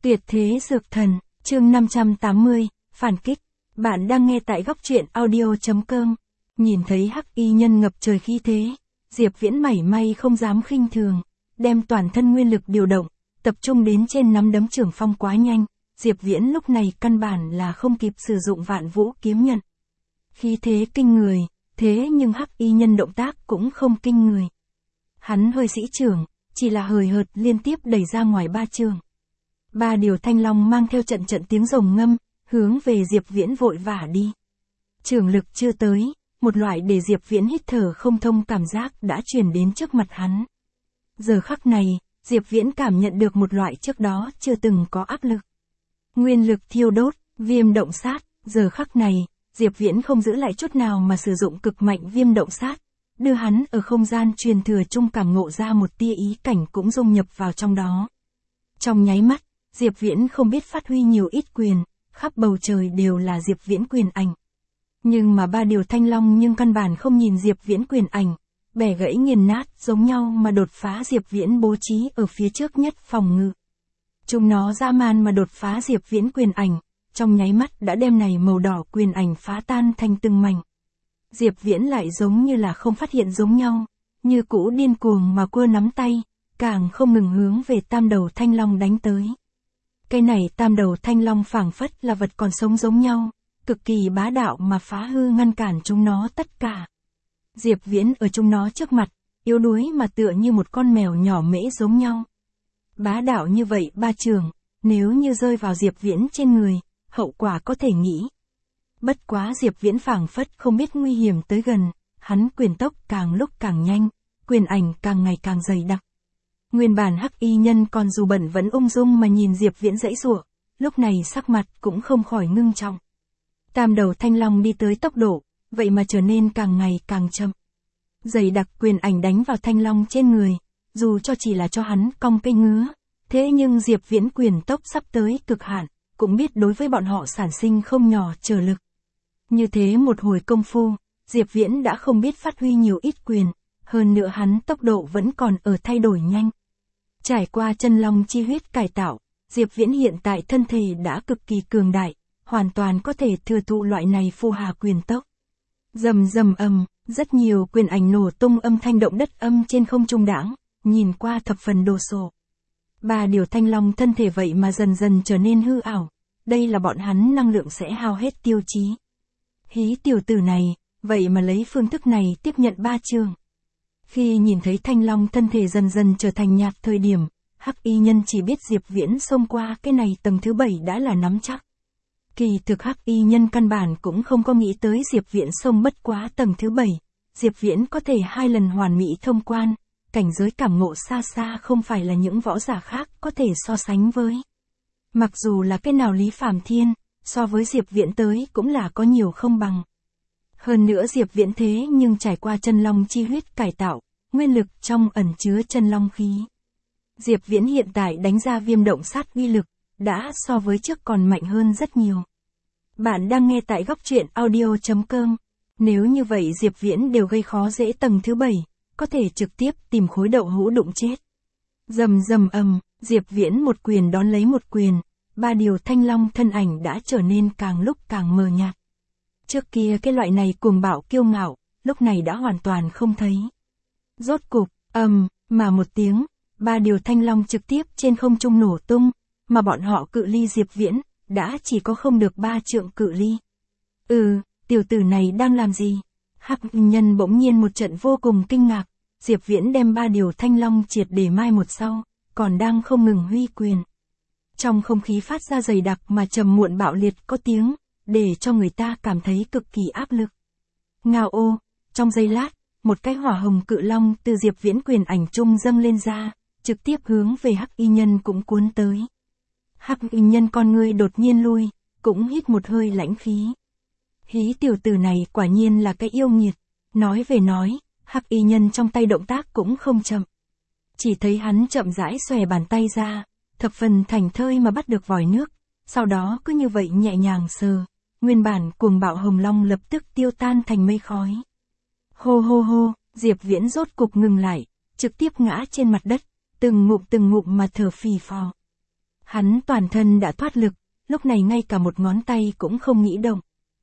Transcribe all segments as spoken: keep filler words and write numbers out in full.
Tuyệt thế dược thần, chương năm trăm tám mươi, phản kích. Bạn đang nghe tại góc truyện audio.com. Nhìn thấy hắc y nhân ngập trời khí thế, Diệp Viễn mảy may không dám khinh thường, đem toàn thân nguyên lực điều động, tập trung đến trên nắm đấm trưởng phong quá nhanh. Diệp Viễn lúc này căn bản là không kịp sử dụng vạn vũ kiếm nhận. Khí thế kinh người, thế nhưng hắc y nhân động tác cũng không kinh người. Hắn hơi sĩ trưởng, chỉ là hời hợt liên tiếp đẩy ra ngoài ba trường. Ba điều thanh long mang theo trận trận tiếng rồng ngâm, hướng về Diệp Viễn vội vã đi. Trường lực chưa tới, một loại để Diệp Viễn hít thở không thông cảm giác đã truyền đến trước mặt hắn. Giờ khắc này, Diệp Viễn cảm nhận được một loại trước đó chưa từng có áp lực. Nguyên lực thiêu đốt, viêm động sát, giờ khắc này, Diệp Viễn không giữ lại chút nào mà sử dụng cực mạnh viêm động sát, đưa hắn ở không gian truyền thừa chung cảm ngộ ra một tia ý cảnh cũng dung nhập vào trong đó. Trong nháy mắt, Diệp Viễn không biết phát huy nhiều ít quyền, khắp bầu trời đều là Diệp Viễn quyền ảnh. Nhưng mà ba điều thanh long nhưng căn bản không nhìn Diệp Viễn quyền ảnh, bẻ gãy nghiền nát giống nhau mà đột phá Diệp Viễn bố trí ở phía trước nhất phòng ngự. Chúng nó dã man mà đột phá Diệp Viễn quyền ảnh, trong nháy mắt đã đem này màu đỏ quyền ảnh phá tan thành từng mảnh. Diệp Viễn lại giống như là không phát hiện giống nhau, như cũ điên cuồng mà cua nắm tay, càng không ngừng hướng về tam đầu thanh long đánh tới. Cái này tam đầu thanh long phảng phất là vật còn sống giống nhau, cực kỳ bá đạo mà phá hư ngăn cản chúng nó tất cả. Diệp Viễn ở chúng nó trước mặt, yếu đuối mà tựa như một con mèo nhỏ mễ giống nhau. Bá đạo như vậy ba trường, nếu như rơi vào Diệp Viễn trên người, hậu quả có thể nghĩ. Bất quá Diệp Viễn phảng phất không biết nguy hiểm tới gần, hắn quyền tốc càng lúc càng nhanh, quyền ảnh càng ngày càng dày đặc. Nguyên bản hắc y nhân còn dù bận vẫn ung dung mà nhìn Diệp Viễn giãy giụa, lúc này sắc mặt cũng không khỏi ngưng trọng. Tam đầu thanh long đi tới tốc độ, vậy mà trở nên càng ngày càng chậm. Dày đặc quyền ảnh đánh vào thanh long trên người, dù cho chỉ là cho hắn cong cây ngứa, thế nhưng Diệp Viễn quyền tốc sắp tới cực hạn, cũng biết đối với bọn họ sản sinh không nhỏ trở lực. Như thế một hồi công phu, Diệp Viễn đã không biết phát huy nhiều ít quyền, hơn nữa hắn tốc độ vẫn còn ở thay đổi nhanh. Trải qua chân long chi huyết cải tạo, Diệp Viễn hiện tại thân thể đã cực kỳ cường đại, hoàn toàn có thể thừa thụ loại này phù hà quyền tốc. Rầm rầm ầm, rất nhiều quyền ảnh nổ tung âm thanh động đất âm trên không trung đãng, nhìn qua thập phần đồ sộ. Ba điều thanh long thân thể vậy mà dần dần trở nên hư ảo, đây là bọn hắn năng lượng sẽ hao hết tiêu chí. Hí tiểu tử này, vậy mà lấy phương thức này tiếp nhận ba trường. Khi nhìn thấy thanh long thân thể dần dần trở thành nhạt thời điểm, hắc y nhân chỉ biết Diệp Viễn xông qua cái này tầng thứ bảy đã là nắm chắc. Kỳ thực hắc y nhân căn bản cũng không có nghĩ tới Diệp Viễn xông bất quá tầng thứ bảy, Diệp Viễn có thể hai lần hoàn mỹ thông quan, cảnh giới cảm ngộ xa xa không phải là những võ giả khác có thể so sánh với. Mặc dù là cái nào Lý Phàm Thiên, so với Diệp Viễn tới cũng là có nhiều không bằng. Hơn nữa Diệp Viễn thế nhưng trải qua chân long chi huyết cải tạo, nguyên lực trong ẩn chứa chân long khí. Diệp Viễn hiện tại đánh ra viêm động sát uy lực, đã so với trước còn mạnh hơn rất nhiều. Bạn đang nghe tại góc truyện audio.com. Nếu như vậy Diệp Viễn đều gây khó dễ tầng thứ bảy, có thể trực tiếp tìm khối đậu hũ đụng chết. Rầm rầm ầm, Diệp Viễn một quyền đón lấy một quyền, ba điều thanh long thân ảnh đã trở nên càng lúc càng mờ nhạt. Trước kia cái loại này cuồng bạo kiêu ngạo, lúc này đã hoàn toàn không thấy. Rốt cục, ầm, mà một tiếng, ba điều thanh long trực tiếp trên không trung nổ tung, mà bọn họ cự ly Diệp Viễn, đã chỉ có không được ba trượng cự ly. Ừ, tiểu tử này đang làm gì? Hắc nhân bỗng nhiên một trận vô cùng kinh ngạc, Diệp Viễn đem ba điều thanh long triệt để mai một sau, còn đang không ngừng huy quyền. Trong không khí phát ra dày đặc mà trầm muộn bạo liệt có tiếng, để cho người ta cảm thấy cực kỳ áp lực. Ngao ô, trong giây lát, một cái hỏa hồng cự long từ Diệp Viễn quyền ảnh trung dâng lên ra, trực tiếp hướng về hắc y nhân cũng cuốn tới. Hắc y nhân con ngươi đột nhiên lui, cũng hít một hơi lãnh khí. Hí tiểu tử này quả nhiên là cái yêu nghiệt. Nói về nói, hắc y nhân trong tay động tác cũng không chậm. Chỉ thấy hắn chậm rãi xòe bàn tay ra, thập phần thành thơi mà bắt được vòi nước, sau đó cứ như vậy nhẹ nhàng sờ, nguyên bản cuồng bạo hồng long lập tức tiêu tan thành mây khói. Hô hô hô, Diệp Viễn rốt cục ngừng lại, trực tiếp ngã trên mặt đất, từng ngụm từng ngụm mà thở phì phò. Hắn toàn thân đã thoát lực, lúc này ngay cả một ngón tay cũng không nghĩ động.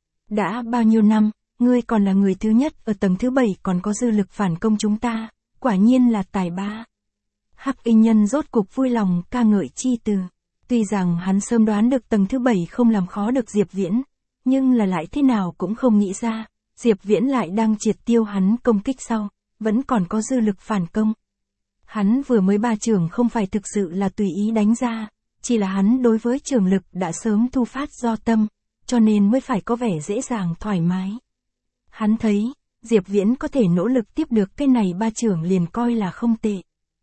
Đã bao nhiêu năm, ngươi còn là người thứ nhất ở tầng thứ bảy còn có dư lực phản công chúng ta, quả nhiên là tài ba. Hắc Y Nhân rốt cục vui lòng ca ngợi chi từ. Tuy rằng hắn sớm đoán được tầng thứ bảy không làm khó được Diệp Viễn, nhưng là lại thế nào cũng không nghĩ ra, Diệp Viễn lại đang triệt tiêu hắn công kích sau, vẫn còn có dư lực phản công. Hắn vừa mới ba trường không phải thực sự là tùy ý đánh ra, chỉ là hắn đối với trường lực đã sớm thu phát do tâm, cho nên mới phải có vẻ dễ dàng thoải mái. Hắn thấy, Diệp Viễn có thể nỗ lực tiếp được cái này ba trường liền coi là không tệ.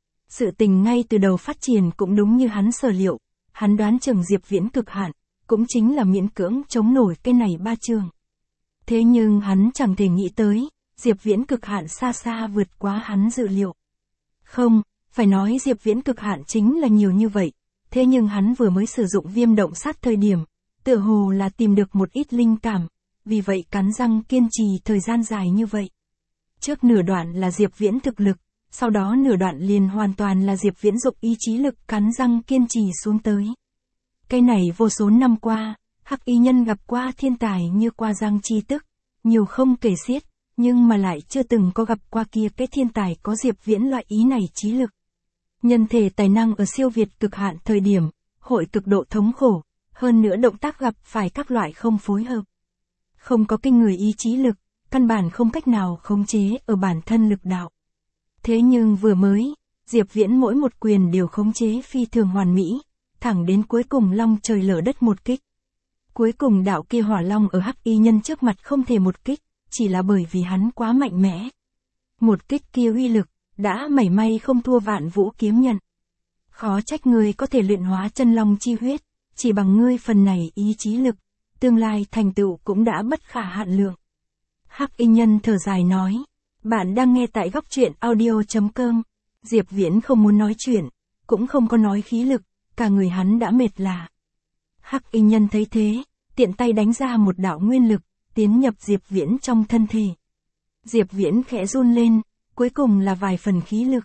Sự tình ngay từ đầu phát triển cũng đúng như hắn sở liệu, hắn đoán chừng Diệp Viễn cực hạn, cũng chính là miễn cưỡng chống nổi cái này ba trường. Thế nhưng hắn chẳng thể nghĩ tới, Diệp Viễn cực hạn xa xa vượt quá hắn dự liệu. Không, phải nói Diệp Viễn cực hạn chính là nhiều như vậy, thế nhưng hắn vừa mới sử dụng viêm động sát thời điểm, tựa hồ là tìm được một ít linh cảm, vì vậy cắn răng kiên trì thời gian dài như vậy. Trước nửa đoạn là Diệp Viễn thực lực, sau đó nửa đoạn liền hoàn toàn là Diệp Viễn dụng ý chí lực cắn răng kiên trì xuống tới. Cái này vô số năm qua, Hắc Y Nhân gặp qua thiên tài như qua Giang Chi Tức, nhiều không kể xiết, nhưng mà lại chưa từng có gặp qua kia cái thiên tài có Diệp Viễn loại ý này trí lực. Nhân thể tài năng ở siêu việt cực hạn thời điểm, hội cực độ thống khổ, hơn nữa động tác gặp phải các loại không phối hợp. Không có kinh người ý chí lực, căn bản không cách nào khống chế ở bản thân lực đạo. Thế nhưng vừa mới, Diệp Viễn mỗi một quyền đều khống chế phi thường hoàn mỹ, thẳng đến cuối cùng long trời lở đất một kích. Cuối cùng đạo kia hỏa long ở Hắc Y Nhân trước mặt không thể một kích, chỉ là bởi vì hắn quá mạnh mẽ. Một kích kia uy lực, đã mảy may không thua Vạn Vũ kiếm nhận. Khó trách ngươi có thể luyện hóa chân long chi huyết, chỉ bằng ngươi phần này ý chí lực, tương lai thành tựu cũng đã bất khả hạn lượng. Hắc Y Nhân thở dài nói, bạn đang nghe tại góc truyện audio chấm com. Diệp Viễn không muốn nói chuyện, cũng không có nói khí lực, cả người hắn đã mệt lả. Hắc Y Nhân thấy thế, tiện tay đánh ra một đạo nguyên lực, tiến nhập Diệp Viễn trong thân thể. Diệp Viễn khẽ run lên, cuối cùng là vài phần khí lực.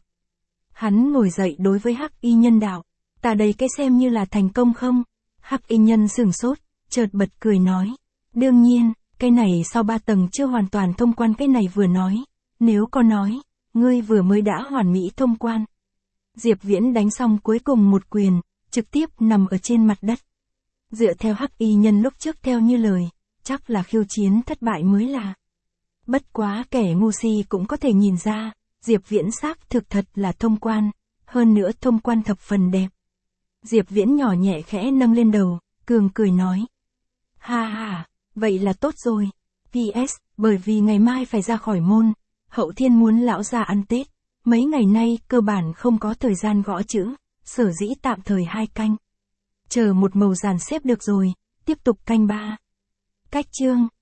Hắn ngồi dậy đối với Hắc Y Nhân đạo, ta đây cái xem như là thành công không? Hắc Y Nhân sửng sốt, chợt bật cười nói, đương nhiên, cái này sau ba tầng chưa hoàn toàn thông quan, cái này vừa nói, nếu có nói, ngươi vừa mới đã hoàn mỹ thông quan. Diệp Viễn đánh xong cuối cùng một quyền, trực tiếp nằm ở trên mặt đất. Dựa theo Hắc Y Nhân lúc trước theo như lời, chắc là khiêu chiến thất bại mới là. Bất quá kẻ ngu si cũng có thể nhìn ra, Diệp Viễn xác thực thật là thông quan, hơn nữa thông quan thập phần đẹp. Diệp Viễn nhỏ nhẹ khẽ nâng lên đầu, cường cười nói. Ha ha, vậy là tốt rồi. pê ét, bởi vì ngày mai phải ra khỏi môn, Hậu Thiên muốn lão già ăn Tết, mấy ngày nay cơ bản không có thời gian gõ chữ, sở dĩ tạm thời hai canh. Chờ một màu dàn xếp được rồi, tiếp tục canh ba. Cách chương